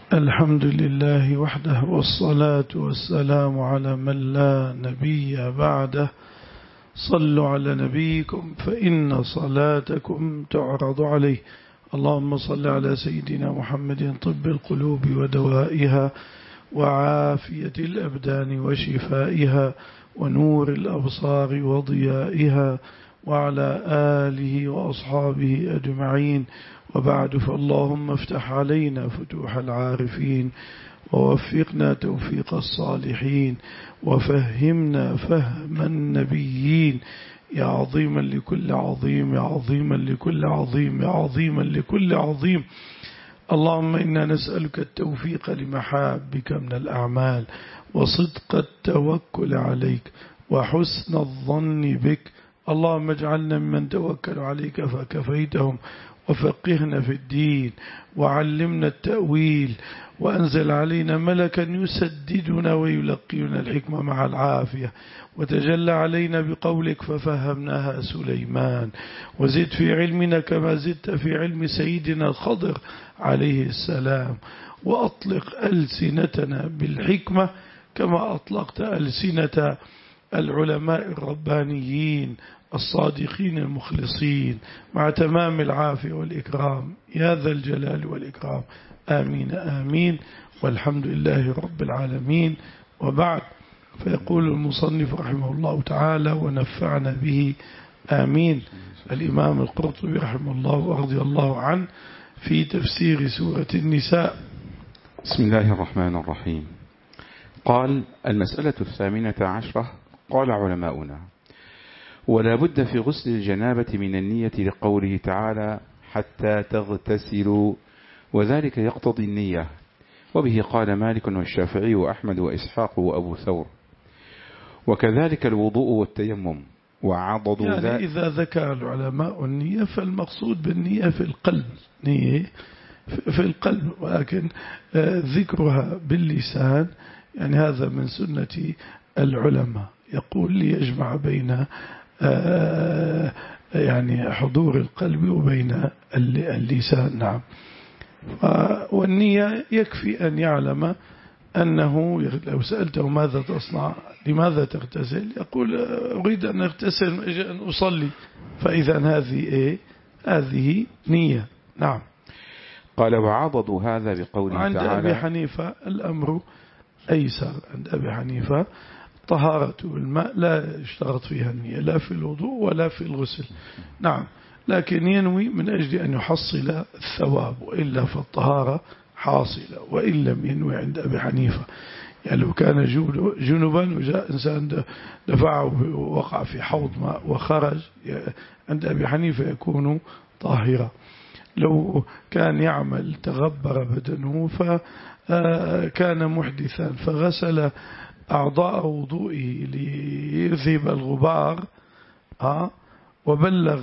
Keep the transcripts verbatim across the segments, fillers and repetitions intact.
الحمد لله وحده، والصلاة والسلام على من لا نبي بعده. صلوا على نبيكم فإن صلاتكم تعرض عليه. اللهم صل على سيدنا محمد طب القلوب ودوائها وعافية الأبدان وشفائها ونور الأبصار وضيائها، وعلى آله وأصحابه أجمعين. وبعد، فاللهم افتح علينا فتوح العارفين، ووفقنا توفيق الصالحين، وفهمنا فهم النبيين، يا عظيما لكل عظيم، يا عظيما لكل عظيم، يا عظيما لكل عظيم. اللهم إنا نسألك التوفيق لمحابك من الأعمال، وصدق التوكل عليك، وحسن الظن بك. اللهم اجعلنا ممن توكل عليك فكفيتهم، وفقهنا في الدين، وعلمنا التأويل، وأنزل علينا ملكا يسددنا ويلقينا الحكمة مع العافية، وتجلى علينا بقولك ففهمناها سليمان، وزد في علمنا كما زدت في علم سيدنا الخضر عليه السلام، وأطلق ألسنتنا بالحكمة كما أطلقت ألسنة العلماء الربانيين الصادقين المخلصين، مع تمام العافية والإكرام يا ذا الجلال والإكرام. آمين آمين، والحمد لله رب العالمين. وبعد، فيقول المصنف رحمه الله تعالى ونفعنا به آمين، الإمام القرطبي رحمه الله ورضي الله عنه في تفسير سورة النساء. بسم الله الرحمن الرحيم. قال: المسألة الثامنة عشرة. قال علماؤنا: ولا بد في غسل الجنابة من النية لقوله تعالى حتى تغتسلوا، وذلك يقتضي النية، وبه قال مالك والشافعي وأحمد وإسحاق وأبو ثور، وكذلك الوضوء والتيمم. وعضدوا يعني ذلك إذا ذكر العلماء النية فالمقصود بالنية في القلب، نية في القلب، ولكن ذكرها باللسان يعني هذا من سنة العلماء، يقول ليجمع بين يعني حضور القلب وبين اللسان. نعم. والنية يكفي أن يعلم أنه لو سألته ماذا تصنع، لماذا تغتسل، يقول أريد أن أغتسل من أجل أن أصلي، فإذا هذه إيه؟ هذه نية. نعم. قال: وعضدوا هذا بقوله عند تعالى. أبي حنيفة الأمر أيسر. عند أبي حنيفة طهارة الماء لا يشترط فيها النية، لا في الوضوء ولا في الغسل. نعم، لكن ينوي من أجل أن يحصل الثواب، وإلا فالطهارة حاصلة، وإن لم ينوي عند أبي حنيفة. يعني لو كان جنبا وجاء إنسان دفعه ووقع في حوض ماء وخرج، عند أبي حنيفة يكون طاهرا. لو كان يعمل تغبر بدنه فكان محدثا فغسل أعضاء وضوئه ليذهب الغبار وبلغ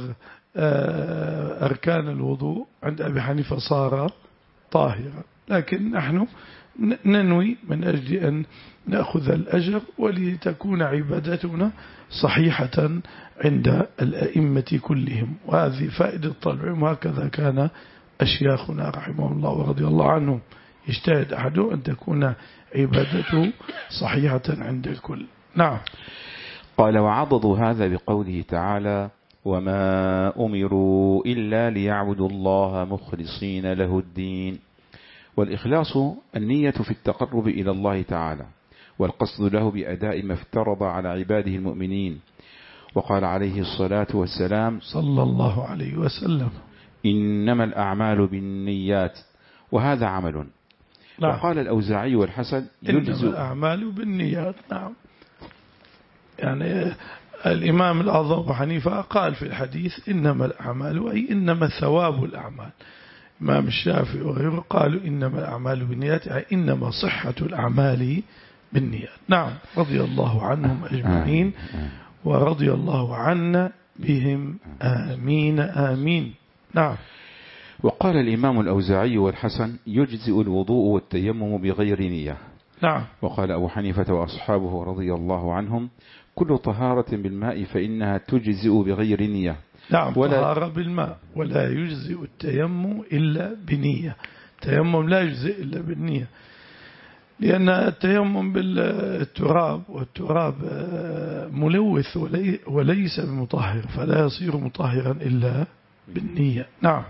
أركان الوضوء، عند أبي حنيفة صار طاهرا. لكن نحن ننوي من أجل أن نأخذ الأجر ولتكون عبادتنا صحيحة عند الأئمة كلهم، وهذه فائدة طلب العلم. وهكذا كان أشياخنا رحمه الله ورضي الله عنهم، يجتهد أحده أن تكون عبادته صحيحة عند الكل. نعم. قال: وعضدوا هذا بقوله تعالى وما أمروا إلا ليعبدوا الله مخلصين له الدين. والإخلاص النية في التقرب إلى الله تعالى، والقصد له بأداء ما افترض على عباده المؤمنين. وقال عليه الصلاة والسلام صلى الله عليه وسلم: إنما الأعمال بالنيات، وهذا عمل. نعم. وقال الأوزاعي والحسن إنما الأعمال بالنيات. نعم. يعني الإمام الأعظم أبو حنيفة قال في الحديث إنما الأعمال، أي إنما ثواب الأعمال. الإمام الشافعي وغيره قالوا إنما الأعمال بالنيات، أي إنما صحة الأعمال بالنيات. نعم. رضي الله عنهم أجمعين، ورضي الله عنا بهم. آمين آمين. نعم. وقال الإمام الأوزاعي والحسن يجزئ الوضوء والتيمم بغير نية. نعم. وقال أبو حنيفة وأصحابه رضي الله عنهم كل طهارة بالماء فإنها تجزئ بغير نية. نعم. ولا طهارة بالماء، ولا يجزئ التيمم إلا بنية. التيمم لا يجزئ إلا بالنية، لأن التيمم بالتراب، والتراب ملوث وليس بمطهر، فلا يصير مطهرا إلا بالنية. نعم.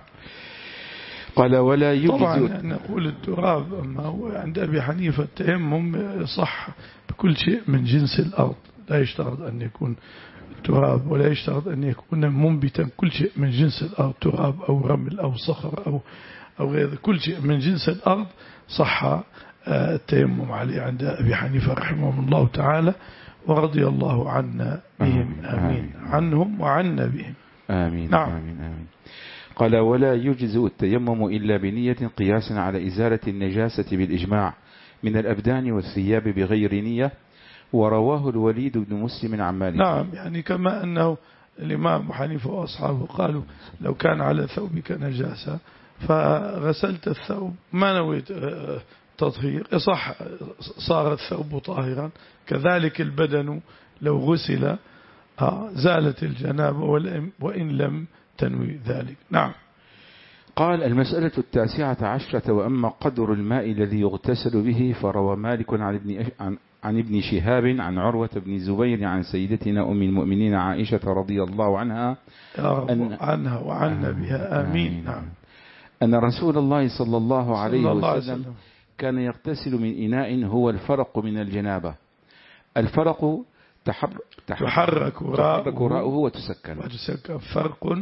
قال ولا يجزئ. طبعا نقول التراب، أما هو عند أبي حنيفة التيمم صح بكل شيء من جنس الأرض، لا يشترط أن يكون تراب ولا يشترط أن يكون منبتا، كل شيء من جنس الأرض، تراب أو رمل أو صخر أو أو غير، كل شيء من جنس الأرض صح التيمم عليه عند أبي حنيفة رحمه الله تعالى، ورضي الله عنا بهم. آمين, آمين. عنهم وعنا بهم. آمين. نعم. آمين. آمين. قال ولا يجزئ التيمم إلا بنية قياسا على إزالة النجاسة بالإجماع من الأبدان والثياب بغير نية، ورواه الوليد بن مسلم عن مالك. نعم، يعني كما أنه الإمام أبو حنيفة وأصحابه قالوا لو كان على ثوبك نجاسة فغسلت الثوب ما نويت تطهير، صح صار الثوب طاهرا، كذلك البدن لو غسل زالت الجنابة وإن لم تنوي ذلك. نعم. قال المسألة التاسعة عشرة وأما قدر الماء الذي يغتسل به فروى مالك عن ابن, عن, عن ابن شهاب عن عروة بن الزبير عن سيدتنا أم المؤمنين عائشة رضي الله عنها أن عنها وعنا بها. آمين. نعم. أن رسول الله صلى الله عليه صلى الله وسلم وسلم كان يغتسل من إناء هو الفرق من الجنابة. الفرق تحرك, تحرك راؤه وتسكن وتسكن فرق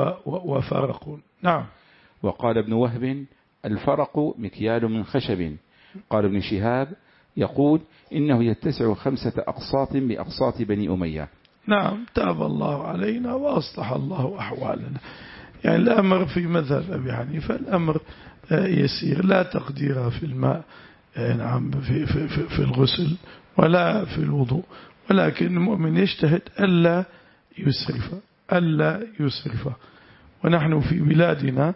وفرق. نعم. وقال ابن وهب الفرق مكيال من خشب. قال ابن شهاب يقول إنه يتسع خمسة أقساط بأقساط بني أمية. نعم. تاب الله علينا وأصلح الله أحوالنا. يعني الأمر في مذهب أبي حنيفة الأمر يسير، لا تقدير في الماء نعم في, في, في, في الغسل ولا في الوضوء، ولكن المؤمن يجتهد ألا يسرف ألا يسرف. ونحن في بلادنا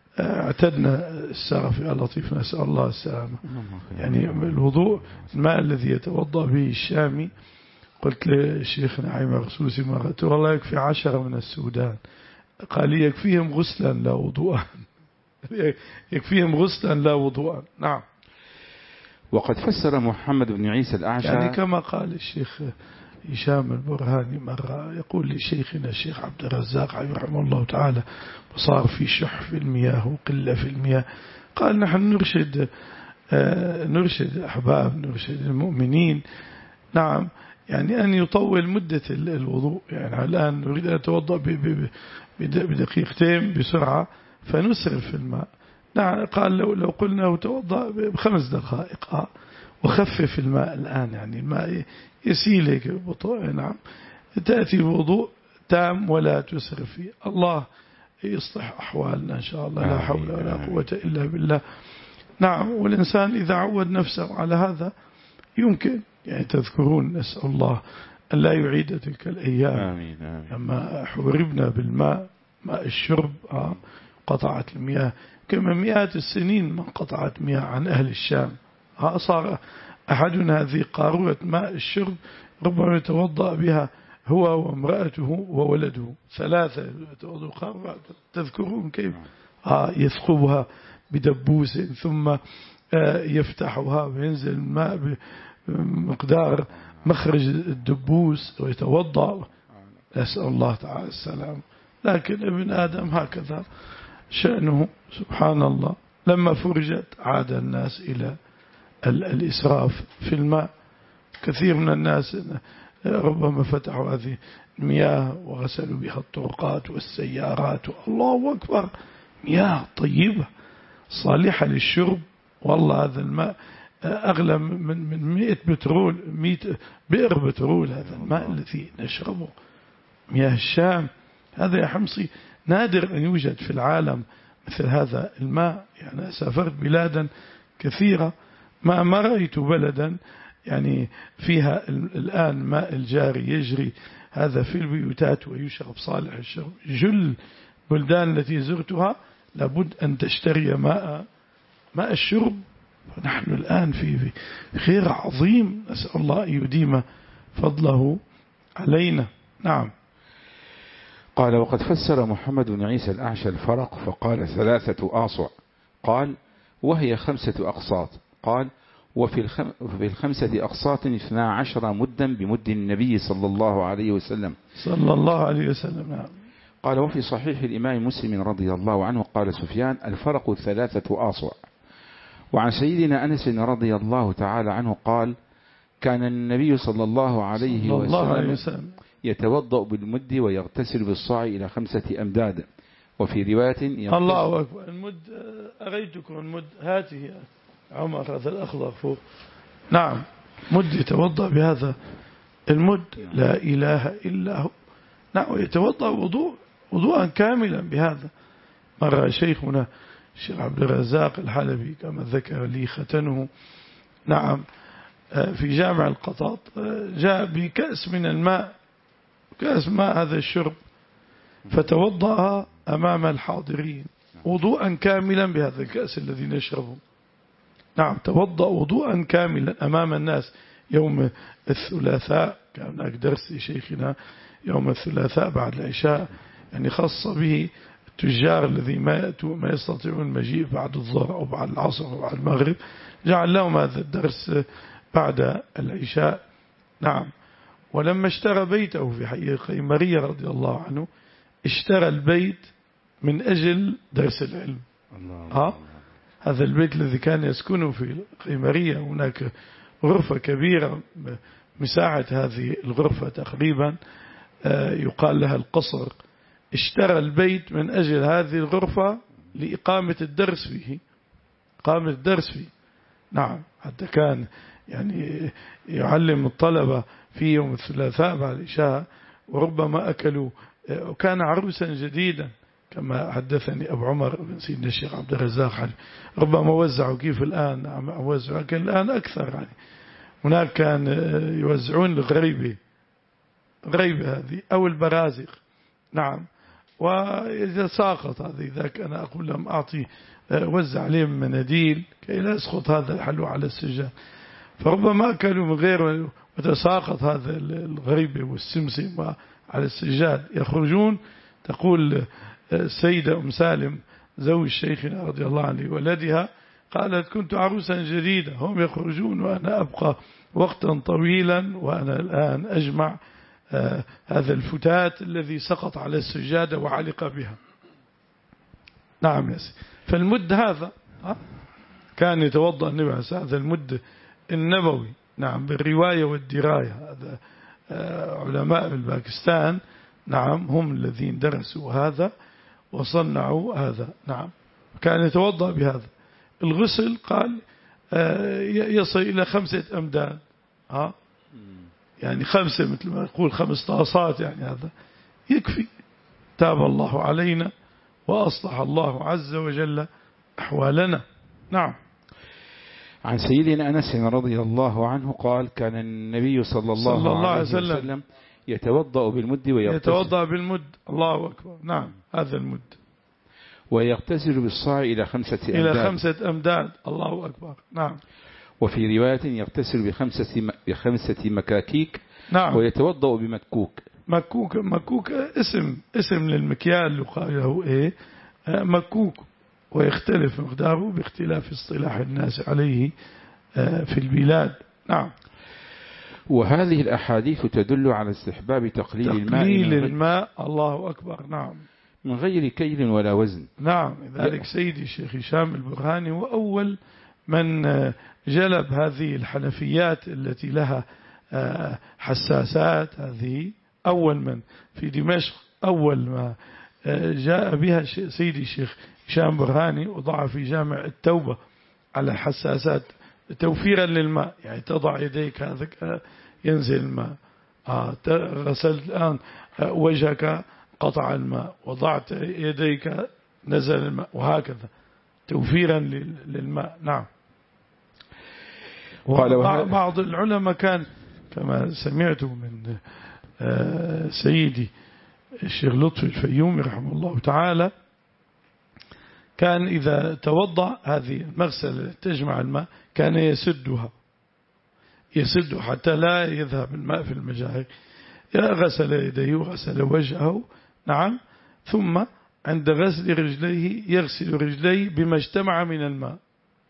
اعتدنا السرف يا لطيف، نسأل الله السلامة. يعني الوضوء الماء الذي يتوضأ به الشامي، قلت للشيخ نعيم الرسوسي مرة والله يكفي عشرة من السودان، قال يكفيهم غسلا لا وضوءا يكفيهم غسلا لا وضوءا. نعم. وقد فسر محمد بن عيسى الأعشى يعني كما قال الشيخ هشام البرهاني مرة، يقول لشيخنا الشيخ عبد الرزاق رحمه الله تعالى وصار في شح في المياه وقلة في المياه، قال نحن نرشد نرشد الأحباب نرشد المؤمنين نعم يعني أن يطول مدة الوضوء. يعني الآن نريد أن نتوضأ بدقيقتين بسرعة فنسرف في الماء. نعم. قال لو لو قلنا توضأ بخمس دقائق وخفف الماء الآن، يعني الماء يسيلك ببطء. نعم. تأتي بوضوء تام ولا تسرف فيه. الله يصلح أحوالنا إن شاء الله، لا حول ولا قوة إلا بالله. نعم. والإنسان إذا عود نفسه على هذا يمكن، يعني تذكرون نسأل الله أن لا يعيد تلك الأيام. آمين آمين. لما حوربنا بالماء ماء الشرب قطعت المياه، كما مئات السنين من قطعت مياه عن أهل الشام. صار أحدنا هذه قارورة ماء الشرب ربما يتوضأ بها هو وامرأته وولده ثلاثة يتوضأ قارورة. تذكرون كيف يثقبها بدبوس ثم يفتحها وينزل الماء بمقدار مخرج الدبوس ويتوضأ. نسأل الله تعالى السلام. لكن ابن آدم هكذا شأنه سبحان الله، لما فرجت عاد الناس إلى الإسراف في الماء. كثير من الناس ربما فتحوا هذه المياه وغسلوا بها الطرقات والسيارات، الله أكبر، مياه طيبة صالحة للشرب. والله هذا الماء أغلى من من مئة بترول، مئة بئر بترول هذا الماء الذي نشربه، مياه الشام. هذا يا حمصي نادر أن يوجد في العالم مثل هذا الماء. يعني سافرت بلادا كثيرة ما ما رأيت بلدا يعني فيها الآن ماء الجاري يجري هذا في البيوتات ويشرب صالح الشرب. جل بلدان التي زرتها لابد أن تشتري ماء ماء الشرب. فنحن الآن في خير عظيم، نسأل الله أن يديم فضله علينا. نعم. قال وقد فسر محمد بن عيسى الأعشى الفرق فقال ثلاثة آصع. قال وهي خمسة أقساط. قال وفي الخم في الخمسة أقساط اثنا عشر مدا بمد النبي صلى الله عليه وسلم صلى الله عليه وسلم. نعم. قال وفي صحيح الإمام مسلم رضي الله عنه قال سفيان الفرق ثلاثة آصع. وعن سيدنا أنس رضي الله تعالى عنه قال كان النبي صلى الله عليه صلى الله عليه وسلم وسلم يتوضأ بالمد ويغتسل بالصاع إلى خمسة أمداد. وفي رواية الله أكبر. المد أريتكم المد هاته يا عمر هذا الأخضر فوق. نعم مد يتوضأ بهذا المد لا إله إلا هو. نعم يتوضأ وضوء وضوءا كاملا بهذا. مر شيخنا الشيخ عبد الرزاق الحلبي كما ذكر لي ختنه نعم في جامع القطاط جاء بكأس من الماء كأس ماء هذا الشرب فتوضأ أمام الحاضرين وضوءا كاملا بهذا الكأس الذي نشربه. نعم توضأ وضوءا كاملا أمام الناس يوم الثلاثاء. كان هناك درس لشيخنا يوم الثلاثاء بعد العشاء يعني خاص به التجار الذي ما يأتوا ما يستطيعون المجيء بعد الظهر أو بعد العصر أو بعد المغرب جعل لهم هذا الدرس بعد العشاء. نعم. ولما اشترى بيته في حي القيمرية رضي الله عنه اشترى البيت من أجل درس العلم. ها هذا البيت الذي كان يسكنه في القيمرية هناك غرفة كبيرة مساحة هذه الغرفة تقريبا يقال لها القصر. اشترى البيت من أجل هذه الغرفة لإقامة الدرس فيه إقامة الدرس فيه. نعم حتى كان يعني يعلم الطلبة في يوم الثلاثاء بعد العشاء وربما أكلوا. وكان عروسا جديدا كما حدثني أبو عمر بن سيدنا الشيخ عبد الرزاق ربما وزعوا كيف الآن نعم وزعوا لكن الآن أكثر يعني هناك كان يوزعون الغريبة غريبة هذه أو البرازق. نعم وإذا ساقط هذه ذاك أنا أقول لهم أعطي وزع عليهم مناديل كي لا يسقط هذا الحلو على السجاد فربما أكلوا من غير وتساقط هذا الغريبة والسمسم على السجاد يخرجون. تقول السيدة أم سالم زوج شيخنا رضي الله عنه ولدها قالت كنت عروسا جديدة هم يخرجون وأنا أبقى وقتا طويلا وأنا الآن أجمع آه هذا الفتات الذي سقط على السجادة وعلق بها. نعم يا سيدي. فالمد هذا كان يتوضأ النبي عليه الصلاة والسلام هذا المد النبوي. نعم بالرواية والدراية. هذا آه علماء بالباكستان نعم هم الذين درسوا هذا وصنعوا هذا. نعم كان يتوضأ بهذا. الغسل قال آه يصل إلى خمسة أمداد ها يعني خمسة مثل ما يقول خمس طاسات يعني هذا يكفي. تاب الله علينا وأصلح الله عز وجل أحوالنا. نعم. عن سيدنا أنس رضي الله عنه قال كان النبي صلى الله, صلى الله عليه وسلم, وسلم يتوضأ بالمد ويغتسل يتوضأ بالمد. الله أكبر. نعم هذا المد ويغتسل بالصاع إلى خمسة أمداد إلى خمسة أمداد. الله أكبر. نعم. وفي رواية يغتسل بخمسة بخمسة مكاكيك. نعم. ويتوضأ بمكوك. مكوك مكوك اسم اسم للمكيال يقال له إيه مكوك ويختلف مقداره باختلاف اصطلاح الناس عليه في البلاد. نعم. وهذه الأحاديث تدل على استحباب تقليل الماء تقليل الماء. الله أكبر. نعم من غير كيل ولا وزن. نعم. لذلك سيدي الشيخ هشام البرهاني هو أول من جلب هذه الحنفيات التي لها حساسات هذه أول من في دمشق أول ما جاء بها سيدي الشيخ هشام برهاني وضع في جامع التوبة على الحساسات توفيرا للماء يعني تضع يديك هذا ينزل الماء آه غسلت الآن وجهك قطع الماء وضعت يديك نزل الماء وهكذا توفيرا للماء. نعم. بعض العلماء كان كما سمعت من سيدي الشيخ لطفي الفيومي رحمه الله تعالى كان إذا توضأ هذه المغسلة تجمع الماء كان يسدها يسد حتى لا يذهب الماء في المجاري غسل يديه وغسل وجهه. نعم. ثم عند غسل رجليه يغسل رجليه بما اجتمع من الماء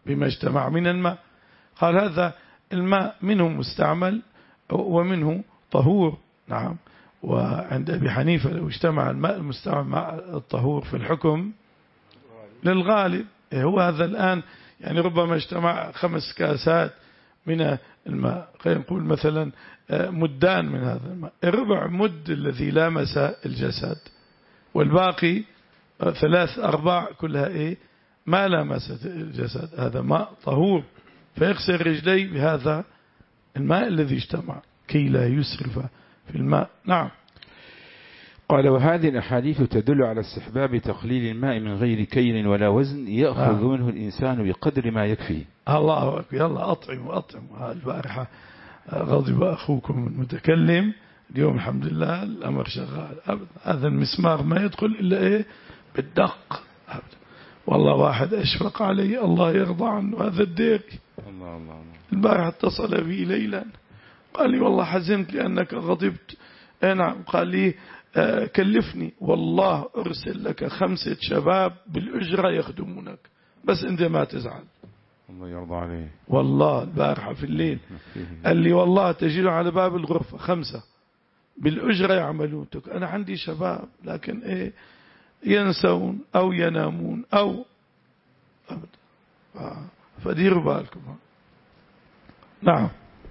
بما اجتمع من الماء. قال هذا الماء منه مستعمل ومنه طهور. نعم. وعند أبي حنيفة لو اجتمع الماء المستعمل مع الطهور في الحكم للغالب. هو هذا الآن يعني ربما اجتمع خمس كاسات من الماء، خلينا نقول مثلا مدان من هذا الماء، الربع مد الذي لامس الجسد، والباقي ثلاث أرباع كلها إيه ما لامست الجسد، هذا ماء طهور، فيغسل رجليه بهذا الماء الذي اجتمع كي لا يسرف في الماء. نعم. قال وهذه الأحاديث تدل على استحباب تقليل الماء من غير كيل ولا وزن يأخذ آه. منه الإنسان بقدر ما يكفي. الله أكبر. يلا أطعموا أطعموا. البارحة غضب أخوكم المتكلم، اليوم الحمد لله الأمر شغال. هذا المسمار ما يدخل إلا إيه بالدق. والله واحد أشفق علي الله يرضى عنه، هذا الدير. الله الله الله. البارحة اتصل بي ليلا قال لي والله حزنت لأنك غضبت. نعم. قال لي آه كلفني والله أرسل لك خمسة شباب بالأجرة يخدمونك بس أنت ما تزعل. الله يرضى عليه. والله البارحة في الليل قال لي والله تجيله على باب الغرفة خمسة بالأجرة يعملون. أنا عندي شباب لكن إيه ينسون أو ينامون أو أبدا، فديروا بالكم. نعم.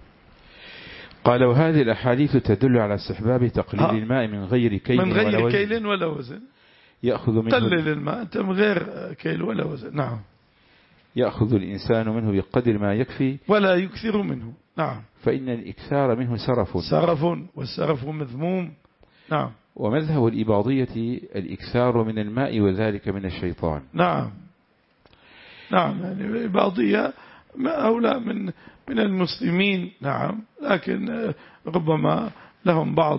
قال وهذه الأحاديث تدل على استحباب تقليل الماء من غير كيل من غير ولا وزن كيل ولا وزن. يأخذ منه قلل الماء أنت من غير كيل ولا وزن. نعم. يأخذ الإنسان منه بقدر ما يكفي ولا يكثر منه. نعم. فإن الإكثار منه سرف سرف والسرف مذموم. نعم. ومذهب الإباضية الإكثار من الماء وذلك من الشيطان. نعم. نعم. يعني الإباضية أولى من من المسلمين. نعم. لكن ربما لهم بعض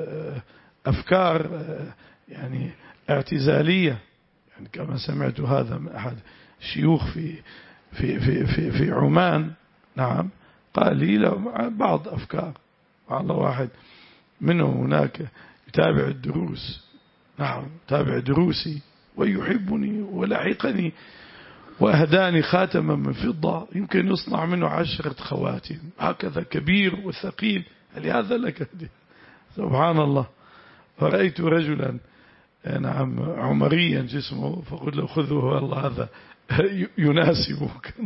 أفكار يعني اعتزالية، يعني كما سمعت هذا من أحد الشيوخ في في في في في عمان. نعم. قال لي له بعض أفكار. والله واحد منهم هناك يتابع الدروس. نعم. تابع دروسي ويحبني ولحقني وأهداني خاتما من فضة يمكن يصنع منه عشرة خواتم هكذا كبير وثقيل. لهذا لك سبحان الله. فرأيت رجلا نعم عمريا جسمه فقلت له خذه والله هذا يناسبك.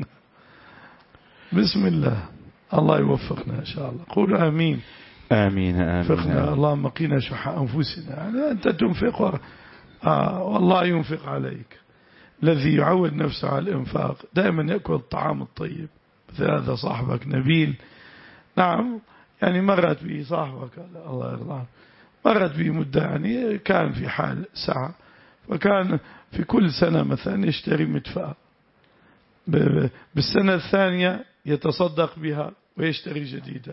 بسم الله. الله يوفقنا إن شاء الله. قولوا آمين. آمين آمين. فقنا اللهم قنا شح أنفسنا. يعني أنت تنفق آه والله ينفق عليك. الذي يعود نفسه على الإنفاق دائما يأكل الطعام الطيب. مثل هذا صاحبك نبيل. نعم. يعني مرت به صاحبك الله يرضى، مرت به مدة يعني كان في حال سعة، وكان في كل سنة مثلا يشتري مدفأة، بالسنة الثانية يتصدق بها ويشتري جديدة،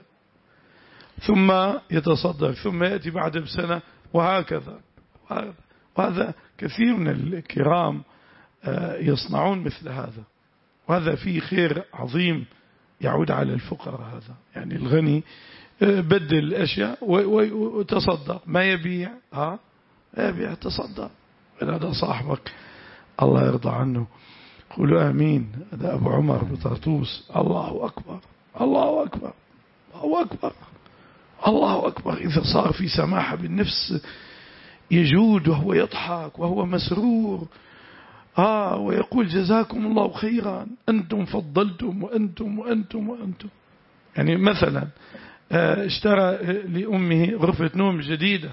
ثم يتصدق، ثم يأتي بعد بسنة، وهكذا. وهذا كثير من الكرام يصنعون مثل هذا، وهذا فيه خير عظيم يعود على الفقراء. هذا يعني الغني بدل الأشياء وتصدق، ما يبيع ها يبيع تصدق. هذا صاحبك الله يرضى عنه. قولوا آمين. هذا أبو عمر بطرطوس. الله أكبر الله أكبر الله أكبر الله أكبر. إذا صار في سماحة بالنفس يجود وهو يضحك وهو مسرور آه ويقول جزاكم الله خيرا أنتم فضلتم وأنتم وأنتم وأنتم. يعني مثلا اشترى لأمه غرفة نوم جديدة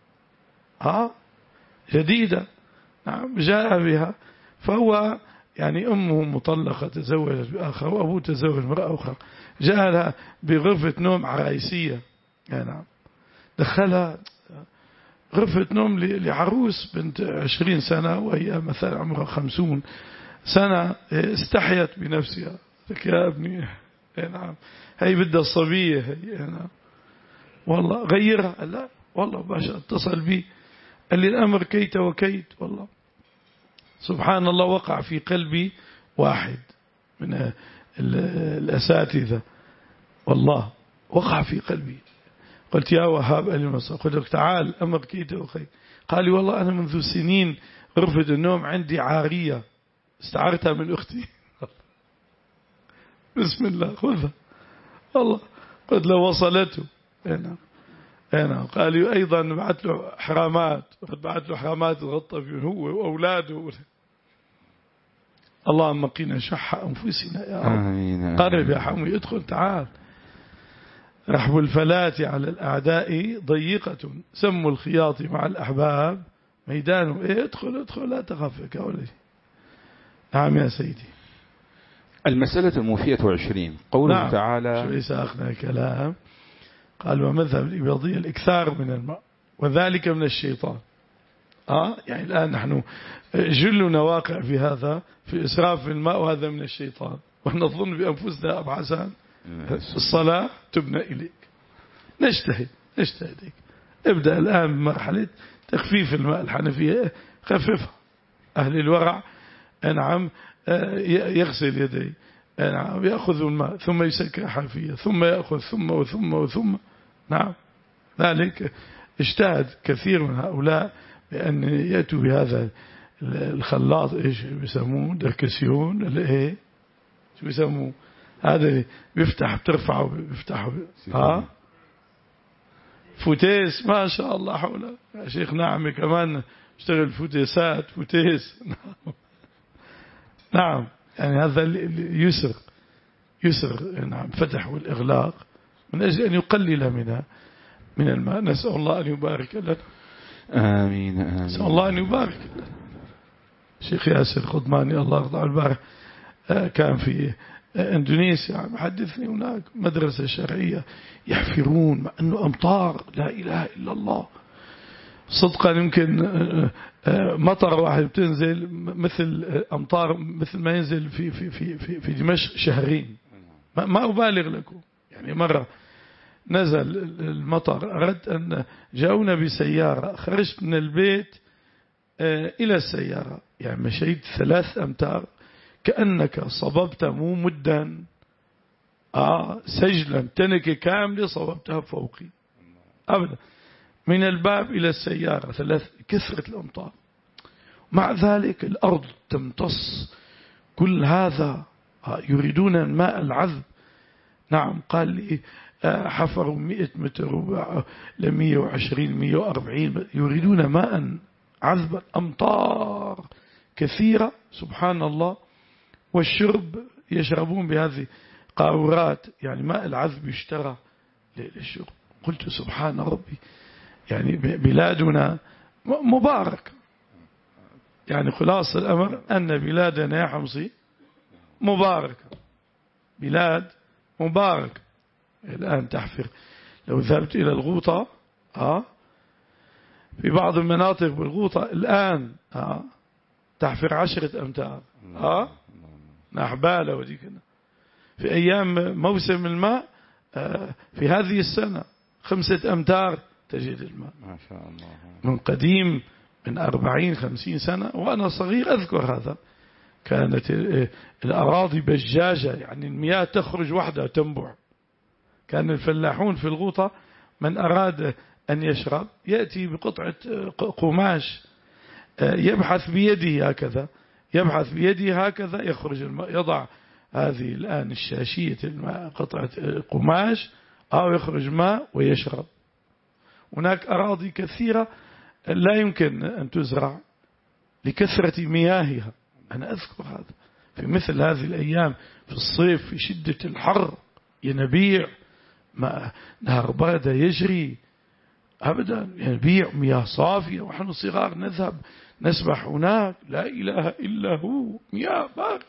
ها جديدة. نعم. جاء بها، فهو يعني أمه مطلقة تزوجت بآخر وأبوه تزوج مرأة أخرى، جاء لها بغرفة نوم عرايسية. نعم. دخلها غرفة نوم لعروس بنت عشرين سنة وهي مثلا عمرها خمسون سنة. استحيت بنفسها. قلت يا ابني نعم هي بدها الصبية هي. نعم. والله غيرها. لا والله باشا اتصل بي قال لي الأمر كيت وكيت. والله سبحان الله وقع في قلبي واحد من الأساتذة، والله وقع في قلبي. قلت يا وهاب المصر، قلت لك تعال أمر كيت وكيت. قال لي والله أنا منذ سنين غرفة النوم عندي عارية استعرتها من أختي. بسم الله خذها والله قد لو وصلته. هنا هنا قال أيضا بعت له حرامات، قد بعت له حرامات تغطى فيه هو وأولاده. اللهم قنا شح أنفسنا يا رب. قرب يا حمي ادخل تعال. رحب الفلاة على الأعداء ضيقة، سم الخياط مع الأحباب ميدانه. إيه ادخل ادخل لا تخاف يا كولي. نعم يا سيدي. المسألة الموفية وعشرين قوله نعم. تعالى شو ليس أخنا كلام. قال ومذهب الإباضية الإكثار من الماء وذلك من الشيطان. آه يعني الآن نحن جلنا واقع في هذا في إسراف في الماء وهذا من الشيطان، ونظن بأنفسنا أبو حسن الصلاة تبنى إليك. نجتهد نجتهد ابدأ الآن بمرحلة تخفيف الماء الحنفية. خففها. أهل الورع نعم يغسل يديه، نعم يأخذ الماء ثم يسكر حنفية ثم يأخذ ثم وثم وثم. نعم ذلك اجتهد كثير من هؤلاء بأن يأتوا بهذا الخلاط إيش بيسموه دركسيون الايه شو بيسموه هذا اللي بيفتح بترفعه بيفتحه ها فوتيس. ما شاء الله حوله يا شيخ. نعم كمان اشتغل فوتيسات فوتيس. نعم يعني هذا يسر يسر نعم فتح والإغلاق من أجل أن يقلل منها من الماء. نسأل الله أن يبارك لنا. آمين آمين. نسأل الله أن يبارك لنا. شيخ ياسر خضماني الله يرضى عنه البارح كان في اندونيسيا محدثني هناك مدرسة شرعية يحفرون مع أنه أمطار لا إله إلا الله صدقا. يمكن مطر واحد بتنزل مثل أمطار مثل ما ينزل في في في في, في دمشق شهرين. ما أبالغ لكم يعني. مرة نزل المطر أردت أن جاءونا بسيارة خرجت من البيت إلى السيارة يعني مشيت ثلاث أمتار كأنك صببت مو مدا آه سجلا تنكة كاملة صببتها فوقي أبدا من الباب إلى السيارة ثلاث كثرة الأمطار. مع ذلك الأرض تمتص كل هذا. آه يريدون الماء العذب. نعم قال لي حفروا مئة متر لمية وعشرين مية وأربعين يريدون ماء عذبا. أمطار كثيرة سبحان الله. والشرب يشربون بهذه قارورات يعني ماء العذب يشترى للشرب. قلت سبحان ربي يعني بلادنا مبارك يعني خلاص الأمر أن بلادنا يا حمصي مباركة بلاد مبارك. الآن تحفر لو ذهبت إلى الغوطة آه في بعض المناطق بالغوطة الآن آه تحفر عشرة أمتار آه نحبالة وديكنا. في أيام موسم الماء آه في هذه السنة خمسة أمتار تجد الماء. ما شاء الله. من قديم من أربعين خمسين سنة وأنا صغير أذكر هذا. كانت الأراضي بجاجة يعني المياه تخرج وحدها تنبع. كان الفلاحون في الغوطة من أراد أن يشرب يأتي بقطعة قماش يبحث بيده هكذا يبحث بيده هكذا يخرج الماء. يضع هذه الآن الشاشية الماء قطعة قماش أو يخرج ماء ويشرب. هناك أراضي كثيرة لا يمكن أن تزرع لكثرة مياهها. أنا أذكر هذا في مثل هذه الأيام في الصيف في شدة الحر ينبيع ما نهر باردة يجري أبدا ينبيع مياه صافية ونحن صغار نذهب نسبح هناك لا إله إلا هو مياه باردة.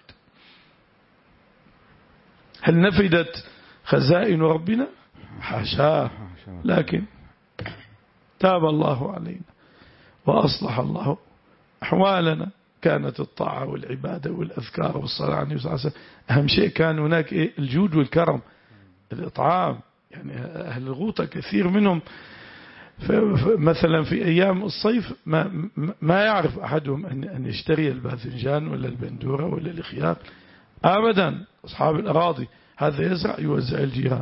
هل نفدت خزائن ربنا؟ حاشاه. لكن تاب الله علينا وأصلح الله أحوالنا. كانت الطاعة والعبادة والأذكار والصلاة على النبي صلى الله عليه وسلم أهم شيء. كان هناك إيه؟ الجود والكرم الإطعام. يعني أهل الغوطة كثير منهم مثلا في أيام الصيف ما, ما يعرف أحدهم أن يشتري الباذنجان ولا البندورة ولا الخيار أبدا. أصحاب الأراضي هذا يزرع يوزع الجيران.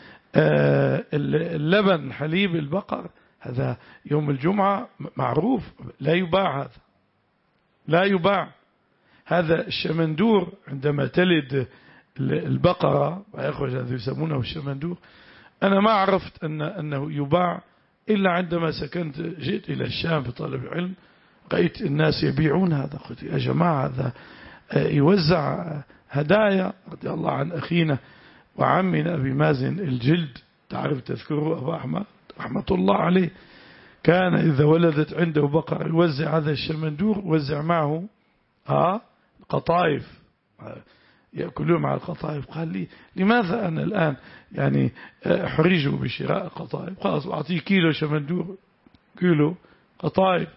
اللبن حليب البقر هذا يوم الجمعة معروف لا يباع. هذا لا يباع. هذا الشمندور عندما تلد البقرة يخرج هذا يسمونه الشمندور. أنا ما عرفت أن أنه يباع إلا عندما سكنت جئت إلى الشام في طلب العلم، رأيت الناس يبيعون هذا. قلت يا جماعة هذا يوزع هدايا رضي الله عن أخينا وعمنا أبي مازن الجلد، تعرف تذكره أبو أحمد رحمة الله عليه، كان إذا ولدت عنده بقرة يوزع هذا الشمندور، وزع معه ها قطايف يأكلون مع القطايف. قال لي لماذا أنا الآن يعني أحرجه بشراء قطايف؟ خلاص أعطيه كيلو شمندور كيلو قطايف.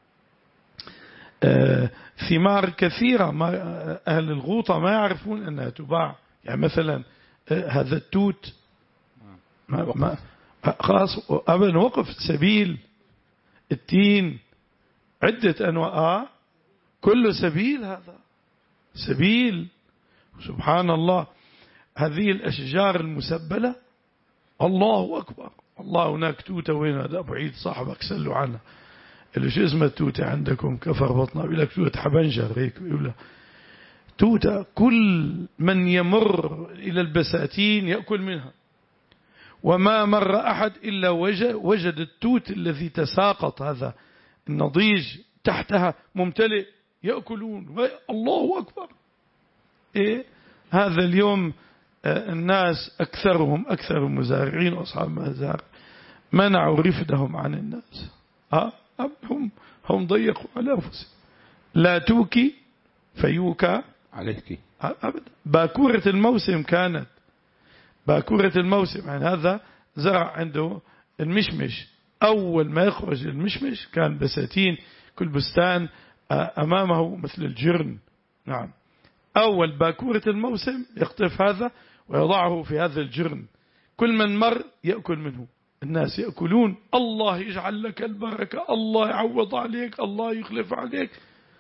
آه ثمار كثيرة ما أهل الغوطة ما يعرفون أنها تباع. يعني مثلا آه هذا التوت ما ما خلاص أبدا وقف. سبيل التين عدة أنواع آه كله سبيل، هذا سبيل. سبحان الله هذه الأشجار المسبلة الله أكبر. الله هناك توتة وين هذا أبو عيد صاحبك سألوا عنها، اللي شو اسمه التوتة عندكم كفر بطنها، يقول لك توتة حبنجر هيك يقول توتة. كل من يمر إلى البساتين يأكل منها، وما مر أحد إلا وجد, وجد التوت الذي تساقط هذا النضيج تحتها ممتلئ يأكلون. الله أكبر. إيه هذا اليوم الناس أكثرهم أكثر المزارعين وأصحاب المزارع منعوا رفدهم عن الناس. ها هم هم ضيقوا على أنفسهم. لا توكي فيوكى عليك. أبدا. باكورة الموسم كانت باكورة الموسم، يعني هذا زرع عنده المشمش، أول ما يخرج المشمش كان بساتين، كل بستان أمامه مثل الجرن. نعم أول باكورة الموسم يقطف هذا ويضعه في هذا الجرن، كل من مر يأكل منه، الناس يأكلون. الله يجعل لك البركة، الله يعوض عليك، الله يخلف عليك،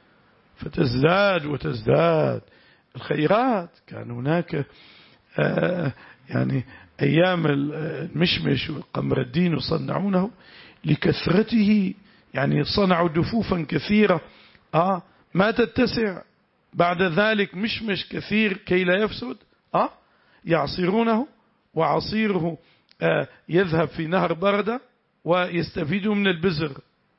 فتزداد وتزداد الخيرات. كان هناك آه يعني أيام المشمش والقمر الدين يصنعونه لكثرته، يعني صنعوا دفوفا كثيرة آه ما تتسع. بعد ذلك مشمش كثير كي لا يفسد آه يعصرونه، وعصيره آه يذهب في نهر بردة ويستفيدوا من البزر.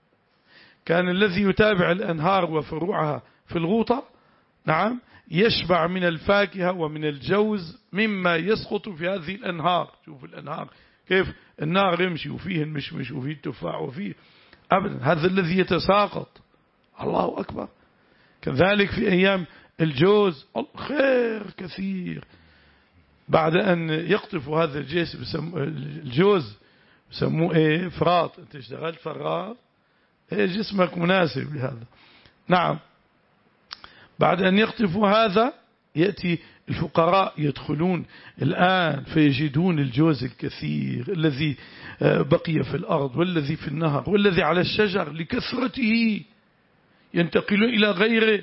كان الذي يتابع الأنهار وفروعها في الغوطة نعم يشبع من الفاكهة ومن الجوز مما يسقط في هذه الأنهار. شوف الأنهار كيف النهر يمشي وفيه المشمش وفيه التفاح وفيه أبدا، هذا الذي يتساقط. الله أكبر. كذلك في أيام الجوز الخير كثير. بعد أن يقطفوا هذا الجيش الجوز يسموه إيه فراط. أنت اشتغلت فراط إيه جسمك مناسب لهذا. نعم بعد أن يقطفوا هذا يأتي الفقراء يدخلون الآن فيجدون الجوز الكثير الذي بقي في الأرض والذي في النهر والذي على الشجر لكثرته ينتقلون إلى غيره.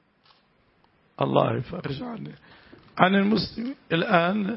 الله يفرج عنه عن المسلمين. الآن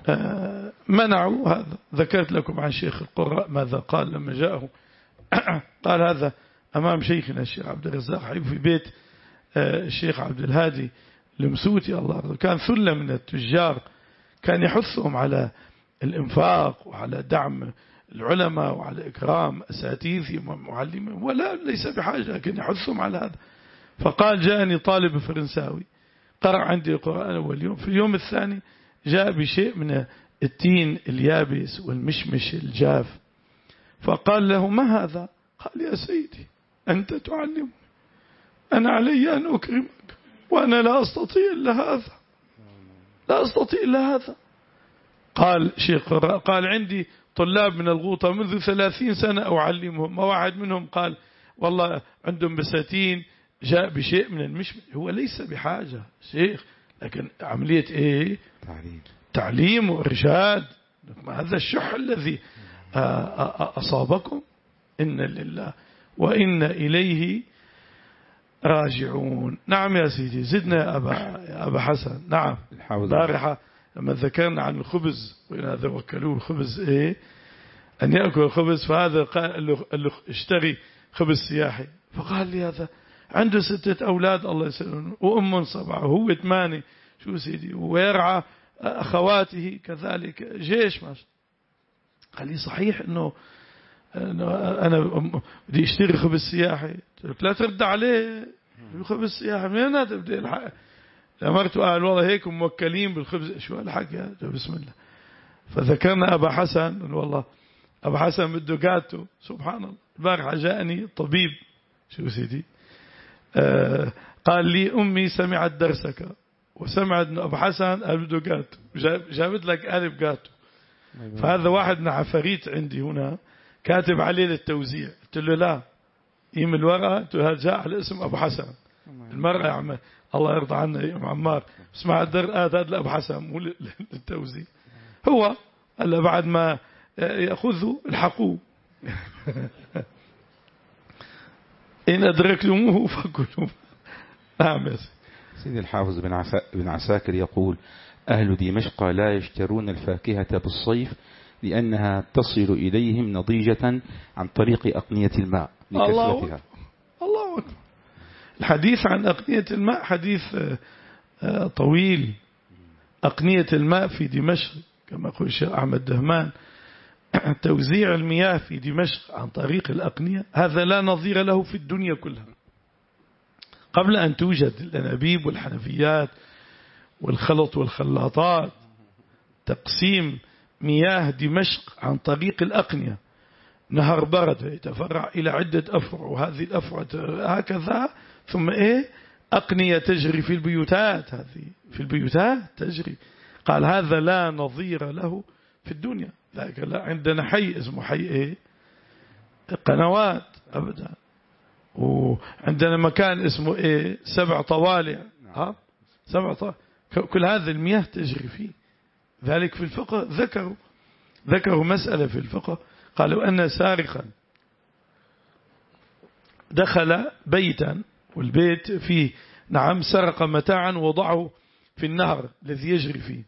منعوا هذا. ذكرت لكم عن شيخ القراء ماذا قال لما جاءه. قال هذا أمام شيخنا الشيخ عبد الرزاق حبيب في بيت الشيخ عبد الهادي المسوتي الله، كان ثلة من التجار، كان يحثهم على الإنفاق وعلى دعم العلماء وعلى إكرام أساتذتهم ومعلمهم، ولا ليس بحاجة لكن يحثهم على هذا. فقال جاءني طالب فرنساوي قرأ عندي القرآن أول يوم، في اليوم الثاني جاء بشيء من التين اليابس والمشمش الجاف، فقال له ما هذا؟ قال يا سيدي أنت تعلم، أنا علي أن أكرمك وأنا لا أستطيع إلا هذا، لا أستطيع إلا هذا. قال شيخ قال عندي طلاب من الغوطة منذ ثلاثين سنة أعلمهم، ما واحد منهم قال والله عندهم بساتين جاء بشيء من المشمش. هو ليس بحاجة شيخ، لكن عملية إيه تعليم, تعليم وإرشاد. هذا الشح الذي أصابكم إن لله وإن إليه راجعون. نعم يا سيدي زدنا يا أبا, يا أبا حسن. نعم بارحة لما ذكرنا عن الخبز وهذا وكلوه الخبز إيه أن يأكل الخبز، فهذا قال له اشتري خبز سياحي، فقال لي هذا عنده ستة أولاد الله يسلمون وأم سبعة وهو ثمانية، شو سيدي ويرعى أخواته كذلك جيش ماشي. قال لي صحيح إنه أنا بدي أشتري خبز سياحي. لا ترد عليه خبز سياحي منين هذا بدي الحق. أمرته قال والله هيك موكلين بالخبز. شو هالحكي هذا بسم الله. فذكرنا أبا حسن والله أبا حسن بده جاتو. سبحان الله البارحة جاءني طبيب شو سيدي آه قال لي أمي سمعت درسك وسمعت أنه أبا حسن قال بده جاتو جابت لك قالب جاتو. فهذا واحد من عفاريت عندي هنا كاتب عليه للتوزيع. قلت له لا يم الورقة. قلت له هذا جاء على اسم أبو حسن. المرأة يا عم الله يرضى عنا يا عمار اسمع الدرقات هذا لأبو حسن مو للتوزيع. هو هلا بعد ما يأخذوا الحقوه إن أدركتموه فكلوا. نعم يا سيدي الحافظ بن, عسا بن عساكر يقول أهل دمشق لا يشترون الفاكهة بالصيف لأنها تصل إليهم نضيجة عن طريق أقنية الماء لكثرتها. الله أكبر. الحديث عن أقنية الماء حديث طويل. أقنية الماء في دمشق كما يقول الشيخ أحمد دهمان توزيع المياه في دمشق عن طريق الأقنية هذا لا نظير له في الدنيا كلها. قبل أن توجد الأنابيب والحنفيات والخلط والخلاطات تقسيم مياه دمشق عن طريق الأقنية. نهر برد يتفرع إلى عدة أفرع وهذه الأفرع هكذا ثم إيه أقنية تجري في البيوتات. هذه في البيوتات تجري. قال هذا لا نظير له في الدنيا. ذاك لا عندنا حي اسمه حي إيه قنوات أبدا. وعندنا مكان اسمه إيه سبع طوالع. ها سبع طوالع كل هذا المياه تجري فيه. ذلك في الفقه ذكروا ذكروا مسألة في الفقه قالوا أن سارقا دخل بيتا والبيت فيه نعم سرق متاعا وضعه في النهر الذي يجري فيه.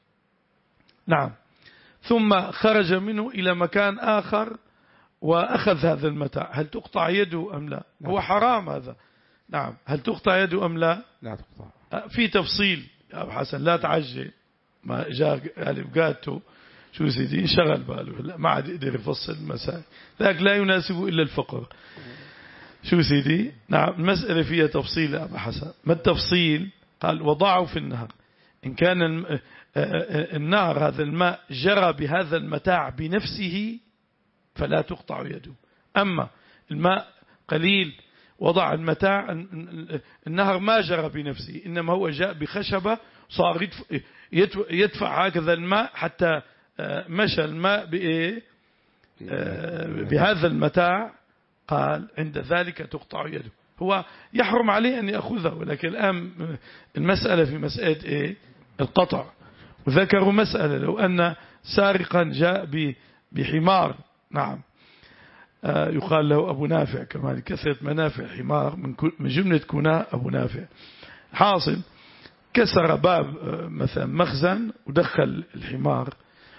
نعم ثم خرج منه إلى مكان آخر وأخذ هذا المتاع. هل تقطع يده أم لا؟ نعم. هو حرام هذا. نعم هل تقطع يده أم لا؟ لا تقطع. في تفصيل يا أبو حسن لا تعجل. ما جاء قال بقاته شو سيدي انشغل باله ما عاد يقدر يفصل المسائل. ذاك لا يناسبه إلا الفقه. شو سيدي نعم المسألة فيها تفصيل يا أبو حسن. ما التفصيل؟ قال وضعه في النهر. إن كان النهر هذا الماء جرى بهذا المتاع بنفسه فلا تقطع يده. أما الماء قليل وضع المتاع النهر ما جرى بنفسه إنما هو جاء بخشبة صار يدفع هكذا الماء حتى مشى الماء بإيه بهذا المتاع. قال عند ذلك تقطع يده. هو يحرم عليه أن يأخذه ولكن الآن المسألة في مسألة إيه القطع. وذكروا مسألة لو أن سارقا جاء بحمار نعم يقال له أبو نافع كمان كثرة منافع حمار من جملة كناء أبو نافع. حاصل كسر باب مثلا مخزن ودخل الحمار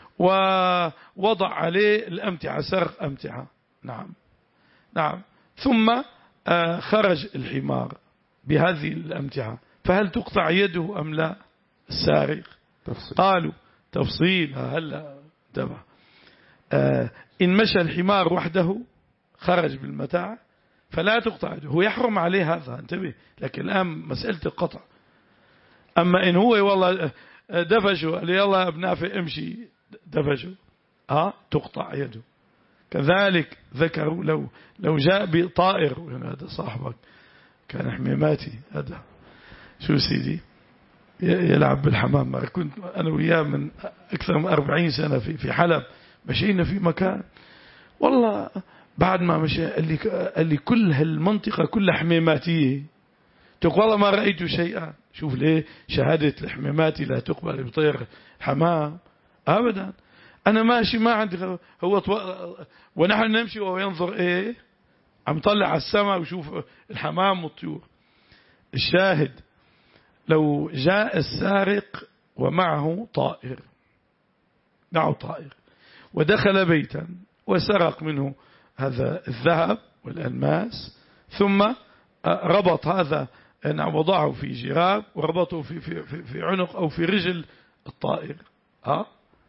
ووضع عليه الأمتعة سرق أمتعة. نعم نعم ثم خرج الحمار بهذه الأمتعة فهل تقطع يده أم لا السارق؟ تفصيل. قالوا تفصيل هلا تبع آه إن مشى الحمار وحده خرج بالمتاع فلا تقطع يده. هو يحرم عليه هذا انتبه. لكن الآن مسألة القطع. أما إن هو والله دفشه قال يلا ابن نافع امشي دفشه ها تقطع يده. كذلك ذكروا لو لو جاء بطائر هذا صاحبك كان حميماتي هذا شو سيدي يلعب بالحمام. كنت أنا وياه من أكثر من أربعين سنة في في حلب مشينا في مكان والله بعد ما مشي قال لي قال لي كل هالمنطقة كلها حميماتية. تقول والله ما رأيت شيئا. شوف ليه شهادة الحميماتي لا تقبل بطير حمام أبدا. أنا ماشي ما عندي هو طو... ونحن نمشي وهو ينظر إيه عم طلع على السماء وشوف الحمام والطيور. الشاهد لو جاء السارق ومعه طائر معه طائر ودخل بيتا وسرق منه هذا الذهب والألماس ثم ربط هذا نعم وضعه في جراب وربطه في, في, في, في عنق أو في رجل الطائر ها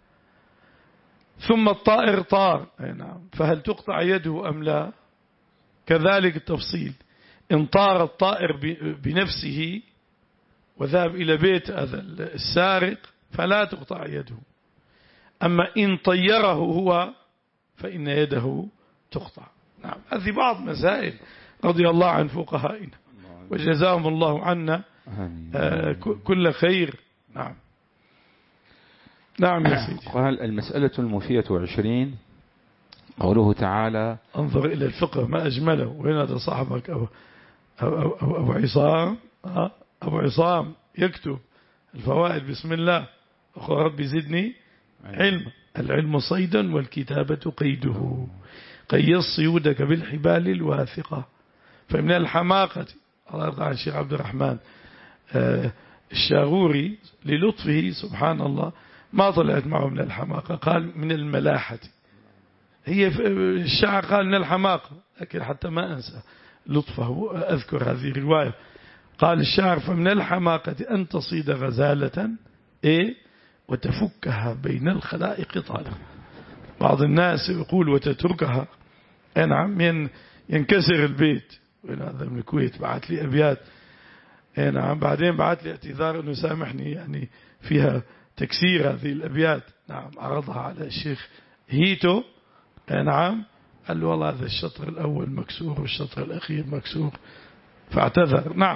ثم الطائر طار نعم فهل تقطع يده أم لا؟ كذلك التفصيل إن طار الطائر بنفسه وذهب إلى بيت هذا السارق فلا تقطع يده، أما إن طيره هو فإن يده تقطع. نعم هذه بعض مسائل رضي الله عن فقهائنا وجزاهم الله عنا آه كل خير. نعم نعم يا سيدي. قال المسألة المفية وعشرين قوله تعالى انظر إلى الفقه ما أجمله. وين هذا صاحبك أبو, أبو, أبو, أبو عصام أبو عصام يكتب الفوائد بسم الله أخو ربي زدني علم. العلم صيدا والكتابة قيده قيض صيودك بالحبال الواثقة. فمن الحماقة الله يرضى عن الشيخ عبد الرحمن الشاغوري للطفه سبحان الله ما طلعت معه من الحماقة، قال من الملاحة. هي الشاعر قال من الحماقة، لكن حتى ما أنسى لطفه أذكر هذه الرواية. قال الشاعر فمن الحماقة أن تصيد غزالة إيه وتفكها بين الخلائق طالب. بعض الناس يقول وتتركها نعم ينكسر البيت. هذا من الكويت بعت لي أبيات نعم بعدين بعت لي اعتذار أنه سامحني يعني فيها تكسير هذه الأبيات. نعم عرضها على الشيخ هيتو نعم قال له والله هذا الشطر الأول مكسور والشطر الأخير مكسور فاعتذر. نعم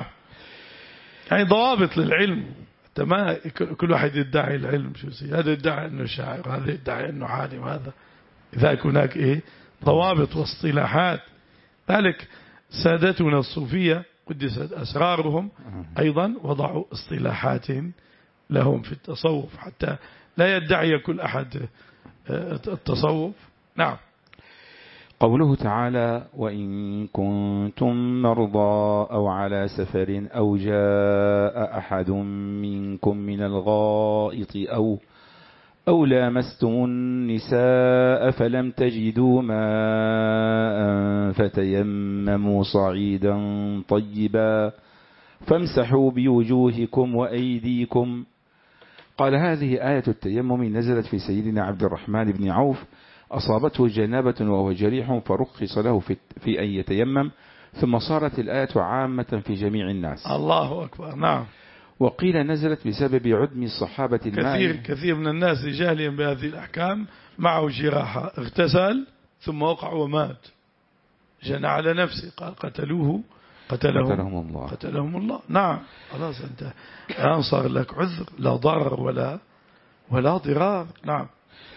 يعني ضوابط للعلم. ما كل واحد يدعي العلم شو سي هذا يدعي أنه شاعر هذا يدعي أنه عالم هذا إذا هناك إيه ضوابط واصطلاحات. ذلك سادتنا الصوفية قدست أسرارهم أيضا وضعوا اصطلاحات لهم في التصوف حتى لا يدعي كل أحد التصوف. نعم. قوله تعالى وإن كنتم مرضى أو على سفر أو جاء أحد منكم من الغائط أو أو لامستم النساء فلم تجدوا ماء فتيمموا صعيدا طيبا فامسحوا بوجوهكم وأيديكم. قال هذه آية التيمم نزلت في سيدنا عبد الرحمن بن عوف أصابته جنابة وهو جريح فرخص له في, في أن يتيمم ثم صارت الآية عامة في جميع الناس. الله أكبر. نعم. وقيل نزلت بسبب عدم الصحابة الماء. كثير كثير من الناس جاهلين بهذه الأحكام معه جراحة اغتسل ثم وقع ومات جنى على نفسه قال قتلوه قتلهم, قتلهم الله قتلهم الله. نعم خلاص أنت الآن صار لك عذر لا ضرر ولا ولا ضرار. نعم.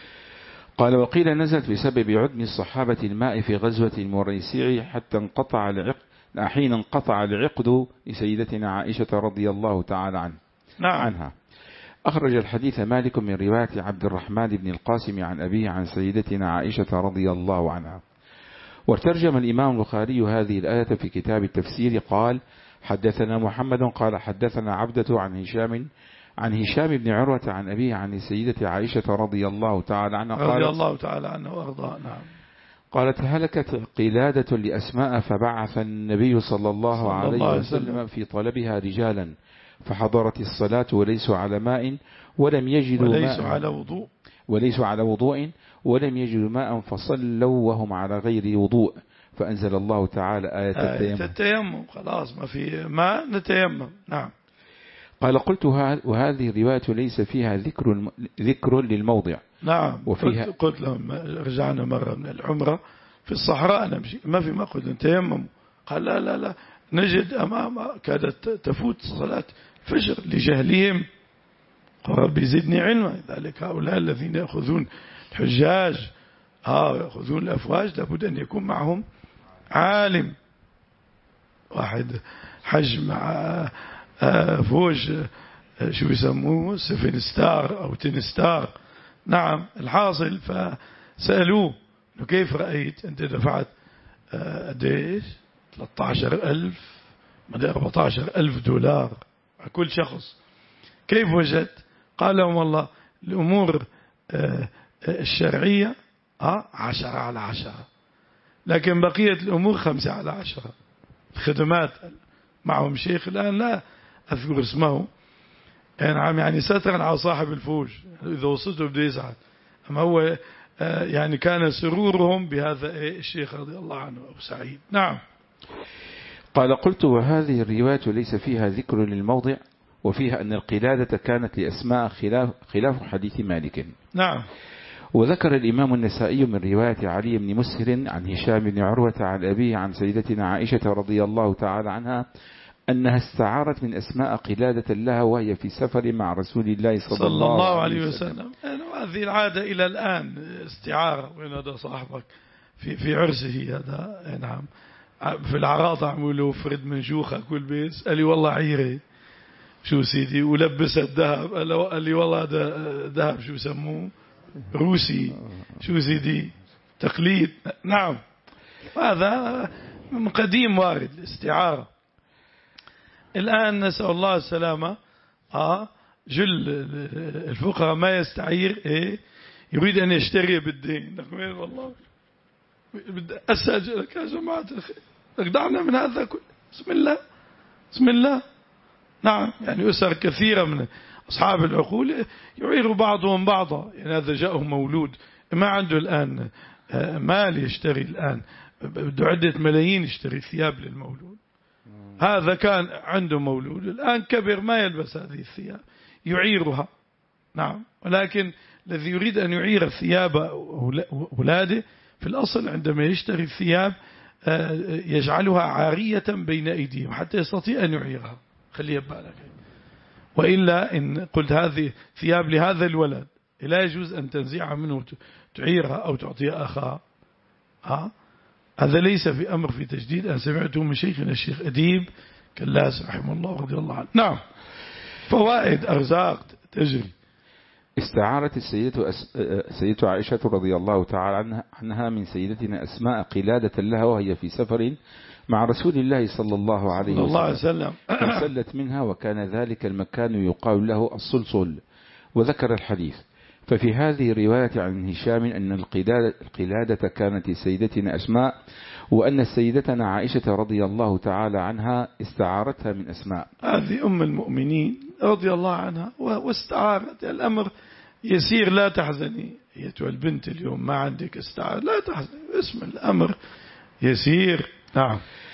قال وقيل نزلت بسبب عدم الصحابة الماء في غزوة المريسيع حتى انقطع العقد حين انقطع العقد لسيدتنا عائشة رضي الله تعالى عنه نعم. عنها. أخرج الحديث مالك من رواية عبد الرحمن بن القاسم عن أبيه عن سيدتنا عائشة رضي الله عنها. وترجم الإمام البخاري هذه الآية في كتاب التفسير قال حدثنا محمد قال حدثنا عبدة عن هشام عن هشام بن عروة عن أبيه عن السيدة عائشة رضي الله تعالى عنها رضي الله تعالى عنه وأرضاه. نعم. قالت هلكت قلادة لأسماء فبعث النبي صلى الله صلى عليه الله وسلم في طلبها رجالا فحضرت الصلاة وليسوا على ماء ولم يجدوا وليسوا على وضوء وليسوا على وضوء ولم يجدوا ماء فصلوا وهم على غير وضوء فأنزل الله تعالى آية, آية التيمم. التيمم خلاص ما في ماء نتيمم. نعم. قال قلت وهذه الرواية ليس فيها ذكر ذكر للموضع. نعم. وفيها قلت, قلت لهم رجعنا مرة من العمرة في الصحراء نمشي ما في ما قلت نتيمم قال لا لا لا نجد أمام كادت تفوت صلاة فجر لجهلهم. قال ربي زدني علما. ذلك هؤلاء الذين يأخذون الحجاج آه يأخذون الأفواج لابد أن يكون معهم عالم. واحد حج مع فوج شو يسموه سفن ستار أو تن ستار. نعم. الحاصل فسألوه كيف رأيت أنت دفعت قديش ثلاثة عشر ألف مدى أربعة عشر ألف دولار على كل شخص كيف وجدت؟ قال لهم والله الأمور الشرعية عشرة على عشرة لكن بقية الأمور خمسة على عشرة. الخدمات معهم شيخ الآن لا أذكر اسمه، نعم، يعني سترا على صاحب الفوج، إذا وصلته بده يزعل. أما هو يعني كان سرورهم بهذا الشيخ رضي الله عنه أبو سعيد. نعم. قال قلت وهذه الرواية ليس فيها ذكر للموضع، وفيها أن القلادة كانت لأسماء خلاف, خلاف حديث مالك. نعم. وذكر الإمام النسائي من رواية علي بن مسهر عن هشام بن عروة عن أبيه عن سيدتنا عائشة رضي الله تعالى عنها أنها استعارت من أسماء قلادة لها وهي في سفر مع رسول الله صلى, صلى الله, الله عليه وسلم, وسلم. هذه العادة إلى الآن استعارة. وين هذا صاحبك في في عرسه هذا؟ نعم. في العراض عملوا فرد من جوخك والبيس، قال لي والله عيري شو سيدي، ولبس الذهب، قال لي والله ذهب شو سموه روسي شو سيدي، تقليد. نعم. هذا من قديم وارد الاستعارة. الآن نسأل الله السلامة. آه جل الفقراء ما يستعير إيه يريد أن يشتري بالدين. نقول والله بدي أسأجلك يا جماعة الخير، دعنا من هذا كله. بسم الله بسم الله. نعم. يعني أسر كثيرة من أصحاب العقول يعير بعضهم بعضا. يعني هذا جاءه مولود ما عنده الآن مال يشتري، الآن بده عدة ملايين يشتري ثياب للمولود. هذا كان عنده مولود الآن كبر ما يلبس هذه الثياب يعيرها. نعم. ولكن الذي يريد أن يعير الثياب أولاده في الأصل عندما يشتري الثياب يجعلها عارية بين أيديهم حتى يستطيع أن يعيرها. خليه ببالك. وإلا إن قلت هذه ثياب لهذا الولد لا يجوز أن تنزعها منه تعيرها أو تعطيها أخاها. ها؟ هذا ليس في أمر في تجديد. أنا سمعته من شيخنا الشيخ أديب كلاس رحمه الله رضي الله عنه. نعم. فوائد أرزاق تجري. استعارت السيدة أس... سيدة عائشة رضي الله تعالى عنها, عنها من سيدتنا أسماء قلادة لها وهي في سفر مع رسول الله صلى الله عليه وسلم, الله عليه وسلم. فسلت منها وكان ذلك المكان يقال له الصلصل. وذكر الحديث. ففي هذه رواية عن هشام أن القلادة, القلادة كانت سيدتنا أسماء، وأن سيدتنا عائشة رضي الله تعالى عنها استعارتها من أسماء. هذه أم المؤمنين رضي الله عنها واستعارت. الأمر يسير لا تحزني أيتها البنت اليوم ما عندك استعارة لا تحزني، اسم الأمر يسير. نعم.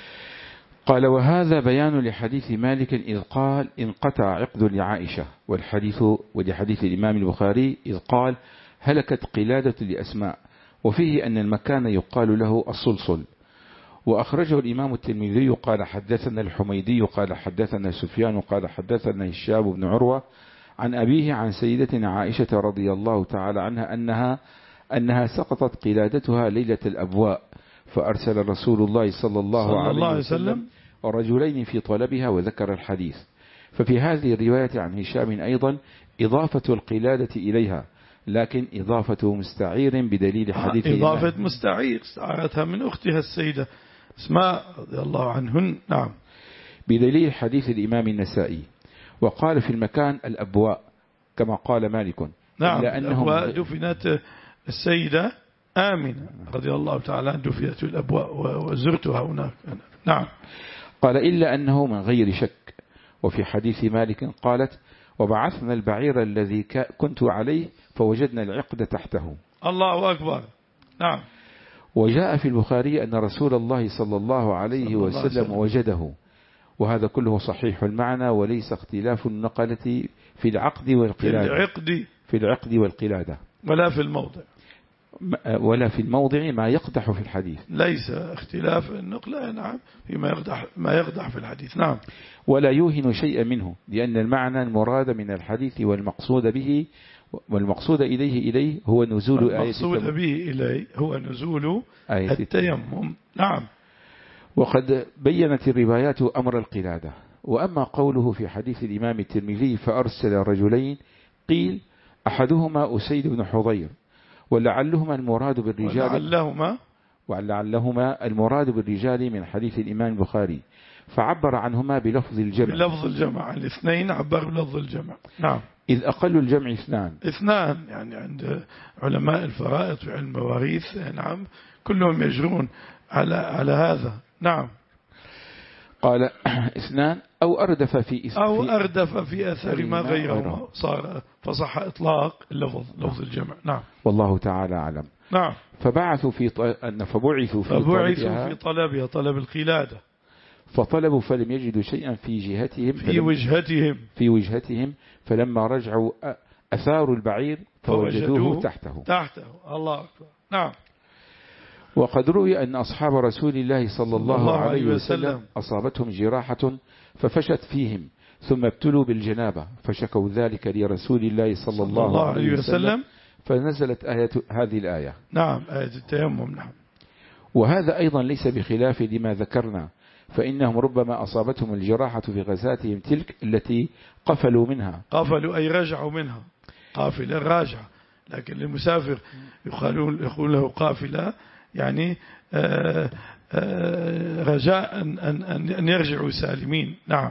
قال وهذا بيان لحديث مالك إذ قال انقطع عقد لعائشة، والحديث ولحديث الإمام البخاري إذ قال هلكت قلادة لأسماء، وفيه أن المكان يقال له الصلصل. وأخرجه الإمام الترمذي قال حدثنا الحميدي قال حدثنا سفيان قال حدثنا هشام بن عروة عن أبيه عن سيدتنا عائشة رضي الله تعالى عنها أنها أنها سقطت قلادتها ليلة الأبواء، فأرسل رسول الله صلى الله, صلى الله عليه وسلم رجلين في طلبها وذكر الحديث. ففي هذه الرواية عن هشام أيضا إضافة القلادة إليها، لكن إضافة مستعير بدليل حديث إضافة إمام. مستعير استعارتها من أختها السيدة اسماء رضي الله عنهن. نعم. بدليل حديث الإمام النسائي. وقال في المكان الأبواء كما قال مالك. نعم. الأبواء دفنت السيدة آمنة رضي الله تعالى عنها دفنت الأبواء وزرتها هناك. نعم. قال إلا أنه من غير شك. وفي حديث مالك قالت وبعثنا البعير الذي كنت عليه فوجدنا العقد تحته. الله أكبر. نعم. وجاء في البخاري أن رسول الله صلى الله عليه وسلم وجده، وهذا كله صحيح المعنى وليس اختلاف النقلة في العقد والقلادة في العقد في العقد والقلادة ولا في الموضع ولا في الموضع ما يقدح في الحديث. ليس اختلاف النقلة. نعم. فيما يقدح ما يقدح في الحديث. نعم. ولا يوهن شيئا منه، لأن المعنى المراد من الحديث والمقصود به والمقصود إليه إليه هو نزول آية المقصود به إليه هو نزول آية التيمم. نعم. وقد بينت الروايات أمر القلادة. وأما قوله في حديث الإمام الترمذي فأرسل رجلين، قيل أحدهما أسيد بن حضير، ولعلهما المراد بالرجال ولعلهما ولعلهما المراد بالرجال من حديث الإمام البخاري، فعبر عنهما بلفظ الجمع. بلفظ الجمع الاثنين عبر بلفظ الجمع. نعم. إذ أقل الجمع اثنان. اثنان يعني عند علماء الفرائض في علم المواريث. نعم. كلهم يجرون على على هذا. نعم. قال اثنان أو أردف في إث... أو في أردف في أثر ما غيره صار فصح إطلاق اللفظ لفظ الجمع. نعم. والله تعالى أعلم. نعم. فبعثوا في ط... أن فبعثوا في فبعثوا في طلبها طلب القلادة، فطلبوا فلم يجدوا شيئا في جهتهم في وجهتهم في وجهتهم فلما رجعوا أثاروا البعير فوجدوه تحته تحته. الله أكبر. نعم. وقد روي أن أصحاب رسول الله صلى الله, الله عليه وسلم, وسلم أصابتهم جراحة ففشت فيهم ثم ابتلوا بالجنابة فشكوا ذلك لرسول الله صلى, صلى الله, الله عليه وسلم فنزلت آية هذه الآية. نعم، آية التيمم. نعم. وهذا أيضا ليس بخلاف لما ذكرنا، فإنهم ربما أصابتهم الجراحة في غزاتهم تلك التي قفلوا منها. قفلوا أي رجعوا منها، قافلة راجعة، لكن المسافر يقولون يقول له قافلة يعني آآ آآ رجاء أن, أن, أن يرجعوا سالمين. نعم.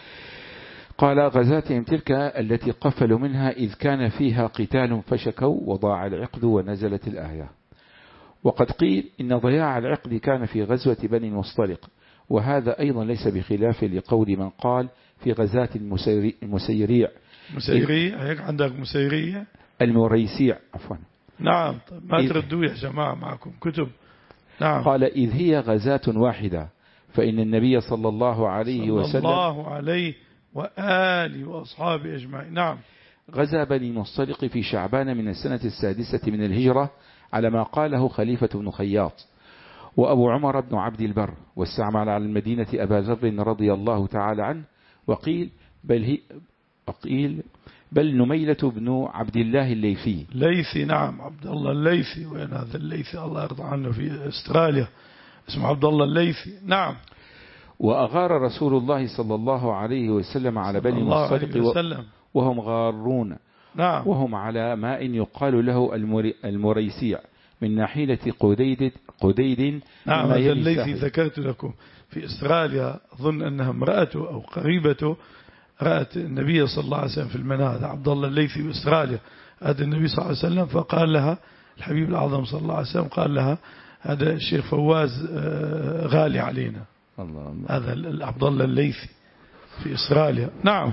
قال غزاتهم تلك التي قفلوا منها إذ كان فيها قتال فشكوا وضاع العقد ونزلت الآية. وقد قيل إن ضياع العقد كان في غزوة بني المصطلق، وهذا أيضا ليس بخلاف لقول من قال في غزاة المسيريع. مسيريع هيك عندك مسيرية المريسيع عفوا. نعم. طيب ما تردوا يا جماعة معكم كتب. نعم. قال إذ هي غزاة واحدة فإن النبي صلى الله عليه صلى وسلم صلى الله عليه وآله وأصحابه أجمعين. نعم. غزا بني المصطلق في شعبان من السنة السادسة من الهجرة على ما قاله خليفة بن خياط وأبو عمر بن عبد البر، واستعمل على المدينة أبا ذر رضي الله تعالى عنه، وقيل بل, هي وقيل بل نميلة بن عبد الله الليثي. ليثي. نعم. عبد الله الليثي. وين هذا الليثي؟ الله يرضى عنه في استراليا اسمه عبد الله الليثي. نعم. وأغار رسول الله صلى الله عليه وسلم على بني المصطلق وهم غارون. نعم. وهم على ماء يقال له المريسيع من ناحية قديد قديد. نعم. هذا الذي ذكرت لكم في استراليا، أظن أنها امرأته أو قريبته رأت النبي صلى الله عليه وسلم في المنام. عبد الله الليثي باستراليا، هذا النبي صلى الله عليه وسلم فقال لها الحبيب الأعظم صلى الله عليه وسلم قال لها هذا الشيخ فواز غالي علينا. الله الله. هذا عبد الله الليثي في استراليا. نعم.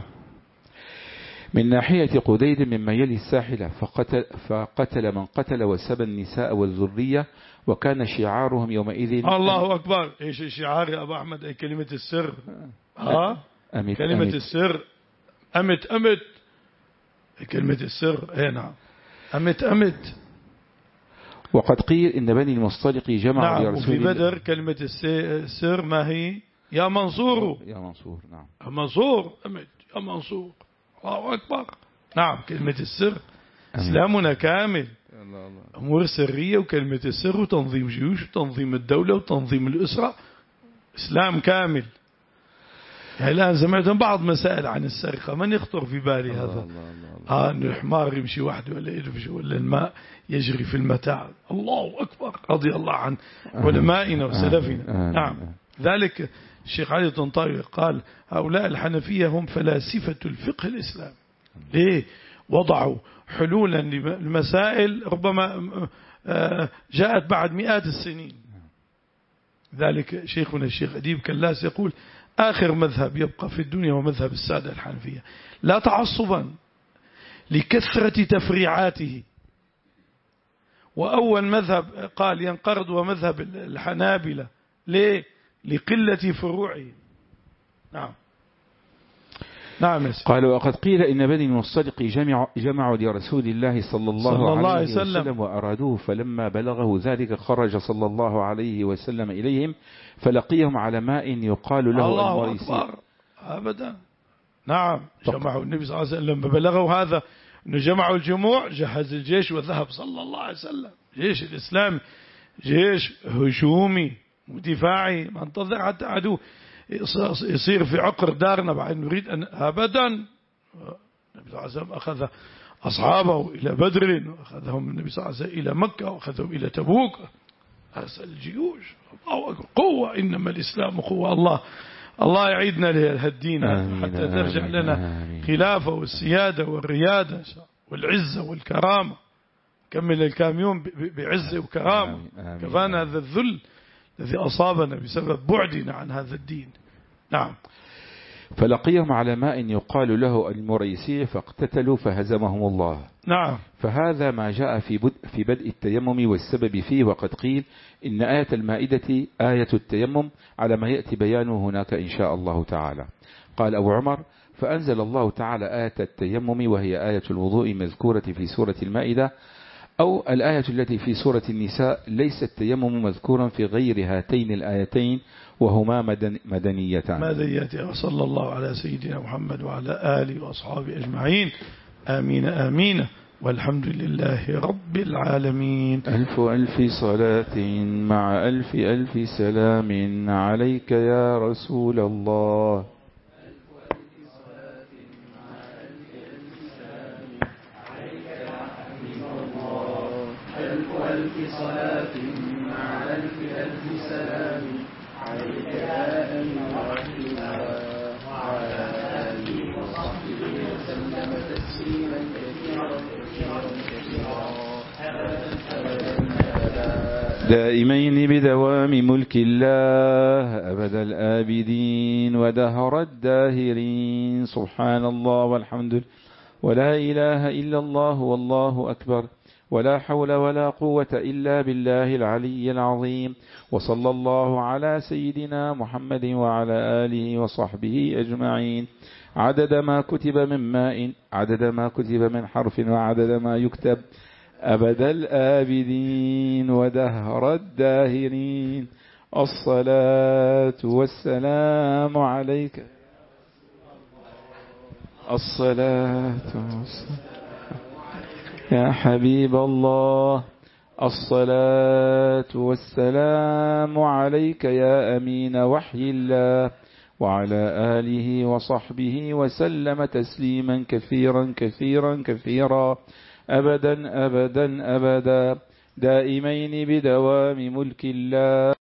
من ناحية قديد مما يلي الساحلة فقتل, فقتل من قتل وسبى النساء والذرية، وكان شعارهم يومئذ الله أكبر. إيش الشعار يا أبو أحمد؟ أي كلمة السر. ها أمت كلمة أمت. السر أمت أمت. كلمة السر. اي نعم. أمت أمت. وقد قيل إن بني المصطلق جمعوا نعم. لرسول وفي بدر كلمة السر ما هي؟ يا منصور. يا منصور. نعم. يا منصور. أمت يا منصور. الله أكبر. نعم. كلمة السر. إسلامنا كامل، أمور سرية وكلمة السر وتنظيم جيوش وتنظيم الدولة وتنظيم الأسرة. إسلام كامل. يعني الآن سمعتم بعض مسائل عن السرقة، من يخطر في بالي هذا؟ الله الله الله. آه أن الحمار يمشي وحده ولا يدفش ولا الماء يجري في المتاع. الله أكبر. رضي الله عن علمائنا وسلفنا. نعم. ذلك الشيخ علي الطنطاوي قال هؤلاء الحنفية هم فلاسفة الفقه الإسلامي. ليه؟ وضعوا حلولا للمسائل ربما جاءت بعد مئات السنين. ذلك شيخنا الشيخ أديب كلاس يقول آخر مذهب يبقى في الدنيا هو مذهب السادة الحنفية، لا تعصبا لكثرة تفريعاته. وأول مذهب قال ينقرض هو مذهب الحنابلة. ليه؟ لقلة فروعه. نعم. نعم. قال وقد قيل إن بني المصطلق جمعوا, جمعوا لرسول الله صلى الله, صلى الله عليه وسلم, وسلم وأرادوه، فلما بلغه ذلك خرج صلى الله عليه وسلم إليهم فلقيهم على ماء يقال له الله أكبر. أبدا. نعم. جمعوا النبي صلى الله عليه وسلم لما بلغوا هذا أنه جمعوا الجموع جهز الجيش وذهب صلى الله عليه وسلم. جيش الإسلام جيش هجومي ودفاعي، ما انتظر حتى عدو يصير في عقر دارنا بعد نريد أن أبدا. النبي صلى الله عليه وسلم أخذ أصحابه إلى بدر وأخذهم النبي صلى الله عليه وسلم إلى مكة وأخذهم إلى تبوك. أرسل الجيوش. قوة. إنما الإسلام قوة. الله الله يعيدنا لهالدين حتى ترجع لنا خلافة والسيادة والريادة والعزة والكرامة. كمل الكاميون بعزة وكرامة. كفانا هذا الذل الذي أصابنا بسبب بعدنا عن هذا الدين. نعم. فلقيهم على ماء يقال له المريسي فاقتتلوا فهزمهم الله. نعم. فهذا ما جاء في بدء, في بدء التيمم والسبب فيه. وقد قيل إن آية المائدة آية التيمم على ما يأتي بيانه هناك إن شاء الله تعالى. قال أبو عمر: فأنزل الله تعالى آية التيمم وهي آية الوضوء مذكورة في سورة المائدة، أو الآية التي في سورة النساء ليس التيمم مذكورا في غير هاتين الآيتين وهما مدن مدنيتان. مدنيتان. وصلى الله على سيدنا محمد وعلى آله وأصحابه أجمعين. آمين آمين، والحمد لله رب العالمين. ألف ألف صلاة مع ألف ألف سلام عليك يا رسول الله. صلاة مع ألف ألف سلام عليك يا أيها الله وعلى آله وصحبه وسلم تسليما كثيرا كثيرا كثيرا أبدا دائمين بدوام ملك الله أبد الآبدين ودهر الداهرين. سبحان الله والحمد لله ولا إله إلا الله والله أكبر ولا حول ولا قوة إلا بالله العلي العظيم. وصلى الله على سيدنا محمد وعلى آله وصحبه أجمعين عدد ما كتب من ماء، عدد ما كتب من حرف، وعدد ما يكتب أبد الآبدين ودهر الداهرين. الصلاة والسلام عليك، الصلاة والسلام يا حبيب الله، الصلاة والسلام عليك يا أمين وحي الله، وعلى آله وصحبه وسلم تسليما كثيرا كثيرا كثيرا أبدا أبدا أبدا دائمين بدوام ملك الله.